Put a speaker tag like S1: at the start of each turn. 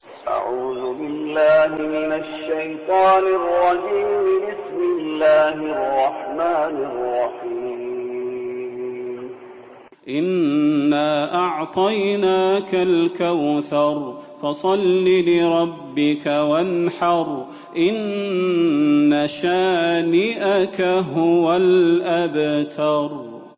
S1: أعوذ بالله من الشيطان الرجيم. بسم الله الرحمن الرحيم.
S2: إنا أعطيناك الكوثر فصل لربك وانحر إن شانئك هو الأبتر.